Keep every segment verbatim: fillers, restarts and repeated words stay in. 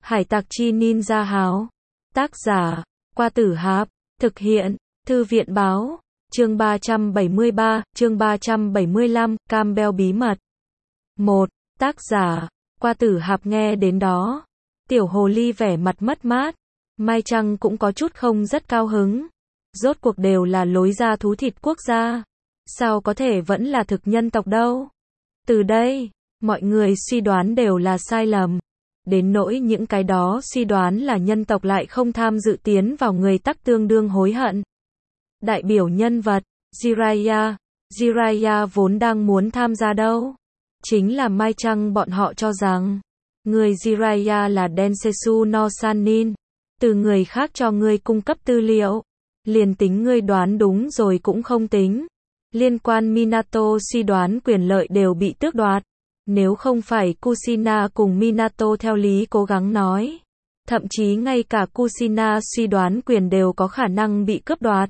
Hải tặc chi ninja háo. Tác giả, Qua Tử Hạp. Thực hiện, Thư viện báo. Chương ba trăm bảy mươi ba, chương ba trăm bảy mươi lăm, Campbell bí mật. một. Tác giả, Qua Tử Hạp. Nghe đến đó, tiểu hồ ly vẻ mặt mất mát. Mai Trăng cũng có chút không rất cao hứng. Rốt cuộc đều là lối ra thú thịt quốc gia. Sao có thể vẫn là thực nhân tộc đâu? Từ đây, mọi người suy đoán đều là sai lầm. Đến nỗi những cái đó suy đoán là nhân tộc lại không tham dự tiến vào người tắc tương đương hối hận. Đại biểu nhân vật, Jiraiya. Jiraiya vốn đang muốn tham gia đâu. Chính là Mai Trăng bọn họ cho rằng, người Jiraiya là Densetsu no Sannin. Từ người khác cho ngươi cung cấp tư liệu. Liền tính ngươi đoán đúng rồi cũng không tính. Liên quan Minato suy đoán quyền lợi đều bị tước đoạt. Nếu không phải Kushina cùng Minato theo lý cố gắng nói. Thậm chí ngay cả Kushina suy đoán quyền đều có khả năng bị cướp đoạt.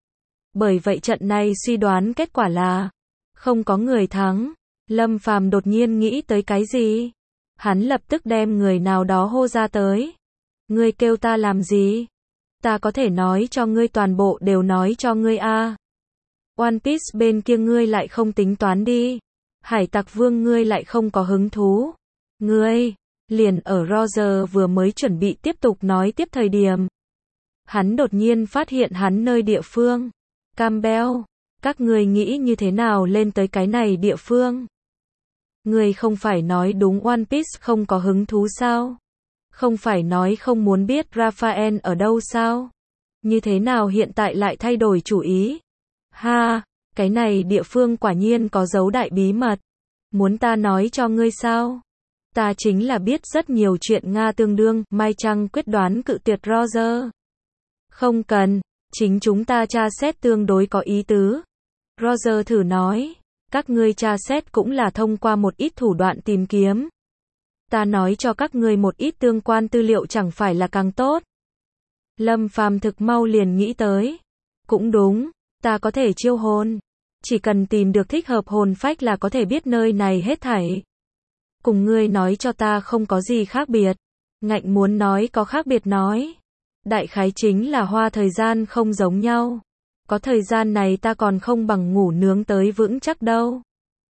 Bởi vậy trận này suy đoán kết quả là không có người thắng. Lâm Phàm đột nhiên nghĩ tới cái gì? Hắn lập tức đem người nào đó hô ra tới. Ngươi kêu ta làm gì? Ta có thể nói cho ngươi toàn bộ đều nói cho ngươi a. À. One Piece bên kia ngươi lại không tính toán đi. Hải tặc vương ngươi lại không có hứng thú. Ngươi, liền ở Roger vừa mới chuẩn bị tiếp tục nói tiếp thời điểm. Hắn đột nhiên phát hiện hắn nơi địa phương. Campbell, các ngươi nghĩ như thế nào lên tới cái này địa phương? Ngươi không phải nói đúng One Piece không có hứng thú sao? Không phải nói không muốn biết Raphael ở đâu sao? Như thế nào hiện tại lại thay đổi chủ ý? Ha, cái này địa phương quả nhiên có dấu đại bí mật. Muốn ta nói cho ngươi sao? Ta chính là biết rất nhiều chuyện Nga tương đương. Mai Trăng quyết đoán cự tuyệt Roger. Không cần, chính chúng ta tra xét tương đối có ý tứ. Roger thử nói, các ngươi tra xét cũng là thông qua một ít thủ đoạn tìm kiếm. Ta nói cho các ngươi một ít tương quan tư liệu chẳng phải là càng tốt. Lâm Phàm thực mau liền nghĩ tới. Cũng đúng, ta có thể chiêu hồn. Chỉ cần tìm được thích hợp hồn phách là có thể biết nơi này hết thảy. Cùng ngươi nói cho ta không có gì khác biệt. Ngạnh muốn nói có khác biệt nói. Đại khái chính là hoa thời gian không giống nhau. Có thời gian này ta còn không bằng ngủ nướng tới vững chắc đâu.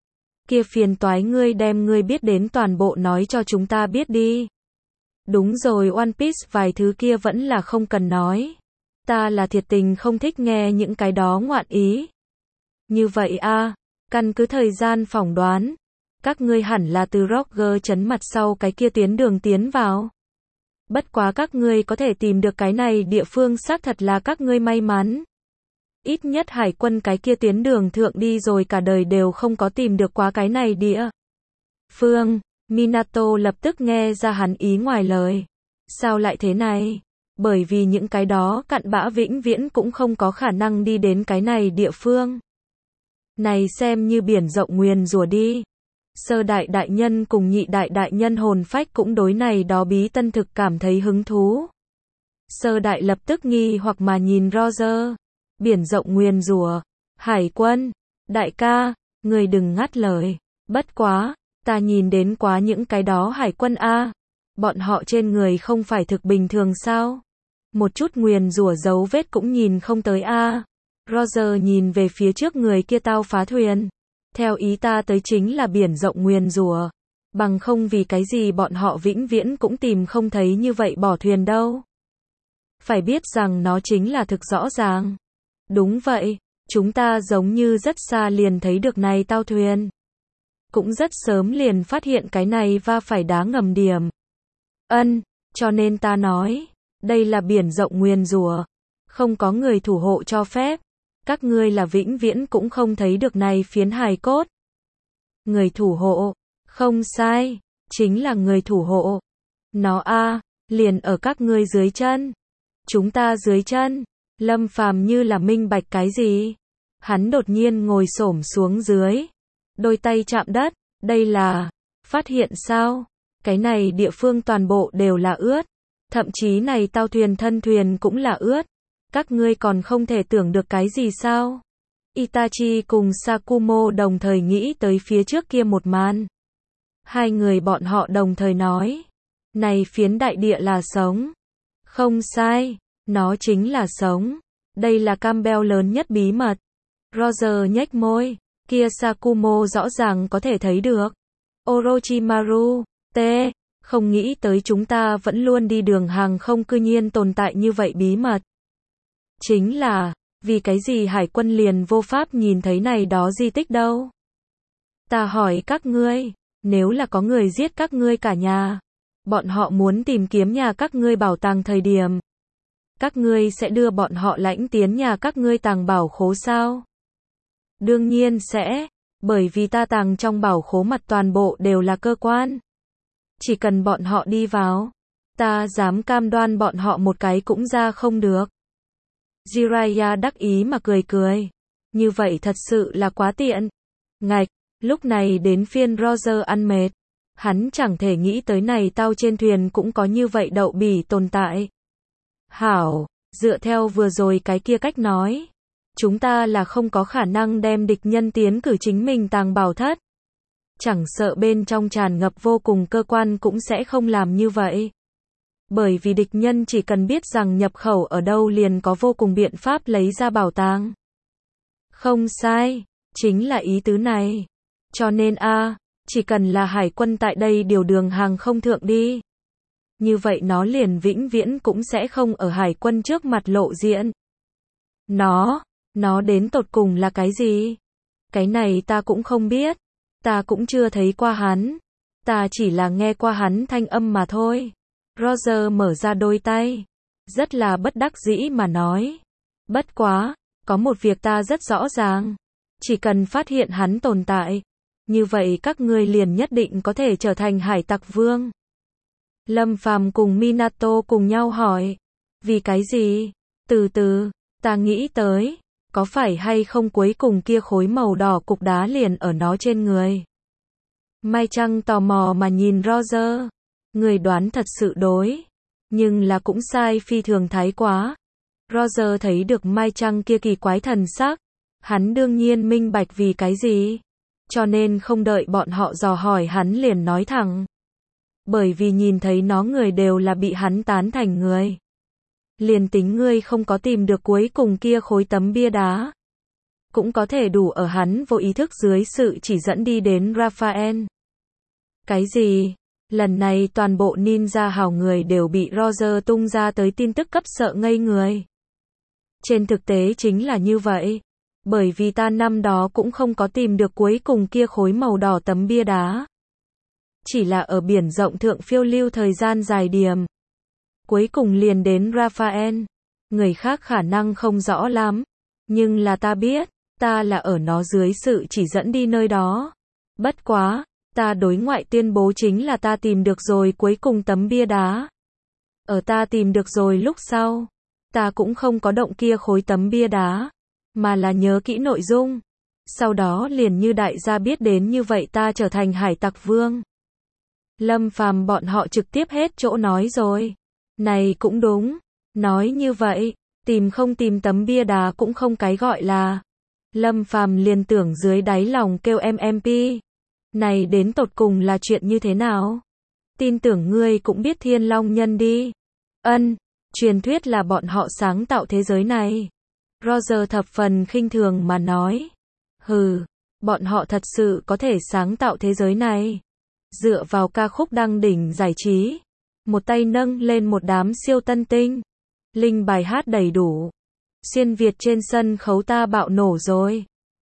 Kia phiền toái ngươi đem ngươi biết đến toàn bộ nói cho chúng ta biết đi. Đúng rồi, One Piece vài thứ kia vẫn là không cần nói. Ta là thiệt tình không thích nghe những cái đó ngoạn ý. Như vậy a, à, căn cứ thời gian phỏng đoán, các ngươi hẳn là từ Roger chấn mặt sau cái kia tuyến đường tiến vào. Bất quá các ngươi có thể tìm được cái này địa phương xác thật là các ngươi may mắn. Ít nhất hải quân cái kia tuyến đường thượng đi rồi cả đời đều không có tìm được quá cái này địa phương. Minato lập tức nghe ra hắn ý ngoài lời. Sao lại thế này? Bởi vì những cái đó cặn bã vĩnh viễn cũng không có khả năng đi đến cái này địa phương. Này xem như biển rộng nguyền rủa đi. Sơ đại đại nhân cùng nhị đại đại nhân hồn phách cũng đối này đó bí tân thực cảm thấy hứng thú. Sơ đại lập tức nghi hoặc mà nhìn Roger. Biển rộng nguyền rủa, hải quân, đại ca, người đừng ngắt lời. Bất quá, ta nhìn đến quá những cái đó hải quân a, à. Bọn họ trên người không phải thực bình thường sao? Một chút nguyền rủa dấu vết cũng nhìn không tới a. À. Roger nhìn về phía trước người kia tao phá thuyền. Theo ý ta tới chính là biển rộng nguyền rủa. Bằng không vì cái gì bọn họ vĩnh viễn cũng tìm không thấy như vậy bỏ thuyền đâu. Phải biết rằng nó chính là thực rõ ràng. Đúng vậy, chúng ta giống như rất xa liền thấy được này tao thuyền. Cũng rất sớm liền phát hiện cái này va phải đá ngầm điểm. Ân, cho nên ta nói, đây là biển rộng nguyền rủa, không có người thủ hộ cho phép. Các ngươi là vĩnh viễn cũng không thấy được này phiến hài cốt. Người thủ hộ, không sai, chính là người thủ hộ. Nó a, à, liền ở các ngươi dưới chân. Chúng ta dưới chân. Lâm Phàm như là minh bạch cái gì. Hắn đột nhiên ngồi xổm xuống dưới. Đôi tay chạm đất. Đây là, phát hiện sao? Cái này địa phương toàn bộ đều là ướt. Thậm chí này tao thuyền thân thuyền cũng là ướt. Các ngươi còn không thể tưởng được cái gì sao? Itachi cùng Sakumo đồng thời nghĩ tới phía trước kia một màn. Hai người bọn họ đồng thời nói. Này phiến đại địa là sống. Không sai, nó chính là sống. Đây là Campbell lớn nhất bí mật. Roger nhếch môi, kia Sakumo rõ ràng có thể thấy được. Orochimaru, T, không nghĩ tới chúng ta vẫn luôn đi đường hàng không cư nhiên tồn tại như vậy bí mật. Chính là, vì cái gì hải quân liền vô pháp nhìn thấy này đó di tích đâu? Ta hỏi các ngươi, nếu là có người giết các ngươi cả nhà, bọn họ muốn tìm kiếm nhà các ngươi bảo tàng thời điểm, các ngươi sẽ đưa bọn họ lãnh tiến nhà các ngươi tàng bảo khố sao? Đương nhiên sẽ, bởi vì ta tàng trong bảo khố mặt toàn bộ đều là cơ quan. Chỉ cần bọn họ đi vào, ta dám cam đoan bọn họ một cái cũng ra không được. Jiraiya đắc ý mà cười cười. Như vậy thật sự là quá tiện. Ngạch, lúc này đến phiên Roger ăn mệt. Hắn chẳng thể nghĩ tới này tao trên thuyền cũng có như vậy đậu bỉ tồn tại. Hảo, dựa theo vừa rồi cái kia cách nói, chúng ta là không có khả năng đem địch nhân tiến cử chính mình tàng bảo thất. Chẳng sợ bên trong tràn ngập vô cùng cơ quan cũng sẽ không làm như vậy. Bởi vì địch nhân chỉ cần biết rằng nhập khẩu ở đâu liền có vô cùng biện pháp lấy ra bảo tàng. Không sai, chính là ý tứ này. Cho nên a, chỉ cần là hải quân tại đây điều đường hàng không thượng đi. Như vậy nó liền vĩnh viễn cũng sẽ không ở hải quân trước mặt lộ diện. Nó, nó đến tột cùng là cái gì? Cái này ta cũng không biết. Ta cũng chưa thấy qua hắn. Ta chỉ là nghe qua hắn thanh âm mà thôi. Roger mở ra đôi tay. Rất là bất đắc dĩ mà nói. Bất quá, có một việc ta rất rõ ràng. Chỉ cần phát hiện hắn tồn tại. Như vậy các ngươi liền nhất định có thể trở thành hải tặc vương. Lâm Phàm cùng Minato cùng nhau hỏi. Vì cái gì? Từ từ, ta nghĩ tới. Có phải hay không cuối cùng kia khối màu đỏ cục đá liền ở nó trên người? Mai Trăng tò mò mà nhìn Roger. Người đoán thật sự đối. Nhưng là cũng sai phi thường thái quá. Roger thấy được Mai Trăng kia kỳ quái thần sắc. Hắn đương nhiên minh bạch vì cái gì. Cho nên không đợi bọn họ dò hỏi hắn liền nói thẳng. Bởi vì nhìn thấy nó người đều là bị hắn tán thành người. Liền tính ngươi không có tìm được cuối cùng kia khối tấm bia đá. Cũng có thể đủ ở hắn vô ý thức dưới sự chỉ dẫn đi đến Raphael. Cái gì? Lần này toàn bộ ninja hào người đều bị Roger tung ra tới tin tức cấp sợ ngây người. Trên thực tế chính là như vậy. Bởi vì ta năm đó cũng không có tìm được cuối cùng kia khối màu đỏ tấm bia đá. Chỉ là ở biển rộng thượng phiêu lưu thời gian dài điểm. Cuối cùng liền đến Raphael. Người khác khả năng không rõ lắm. Nhưng là ta biết, ta là ở nó dưới sự chỉ dẫn đi nơi đó. Bất quá, ta đối ngoại tuyên bố chính là ta tìm được rồi cuối cùng tấm bia đá. Ở ta tìm được rồi lúc sau, ta cũng không có động kia khối tấm bia đá, mà là nhớ kỹ nội dung. Sau đó liền như đại gia biết đến như vậy ta trở thành hải tặc vương. Lâm Phàm bọn họ trực tiếp hết chỗ nói rồi. Này cũng đúng. Nói như vậy, tìm không tìm tấm bia đá cũng không cái gọi là. Lâm Phàm liền tưởng dưới đáy lòng kêu em em pê. Này đến tột cùng là chuyện như thế nào? Tin tưởng ngươi cũng biết Thiên Long Nhân đi. Ân, truyền thuyết là bọn họ sáng tạo thế giới này. Roger thập phần khinh thường mà nói. Hừ, bọn họ thật sự có thể sáng tạo thế giới này. Dựa vào ca khúc đăng đỉnh giải trí. Một tay nâng lên một đám siêu tân tinh. Linh bài hát đầy đủ. Xuyên Việt trên sân khấu ta bạo nổ rồi.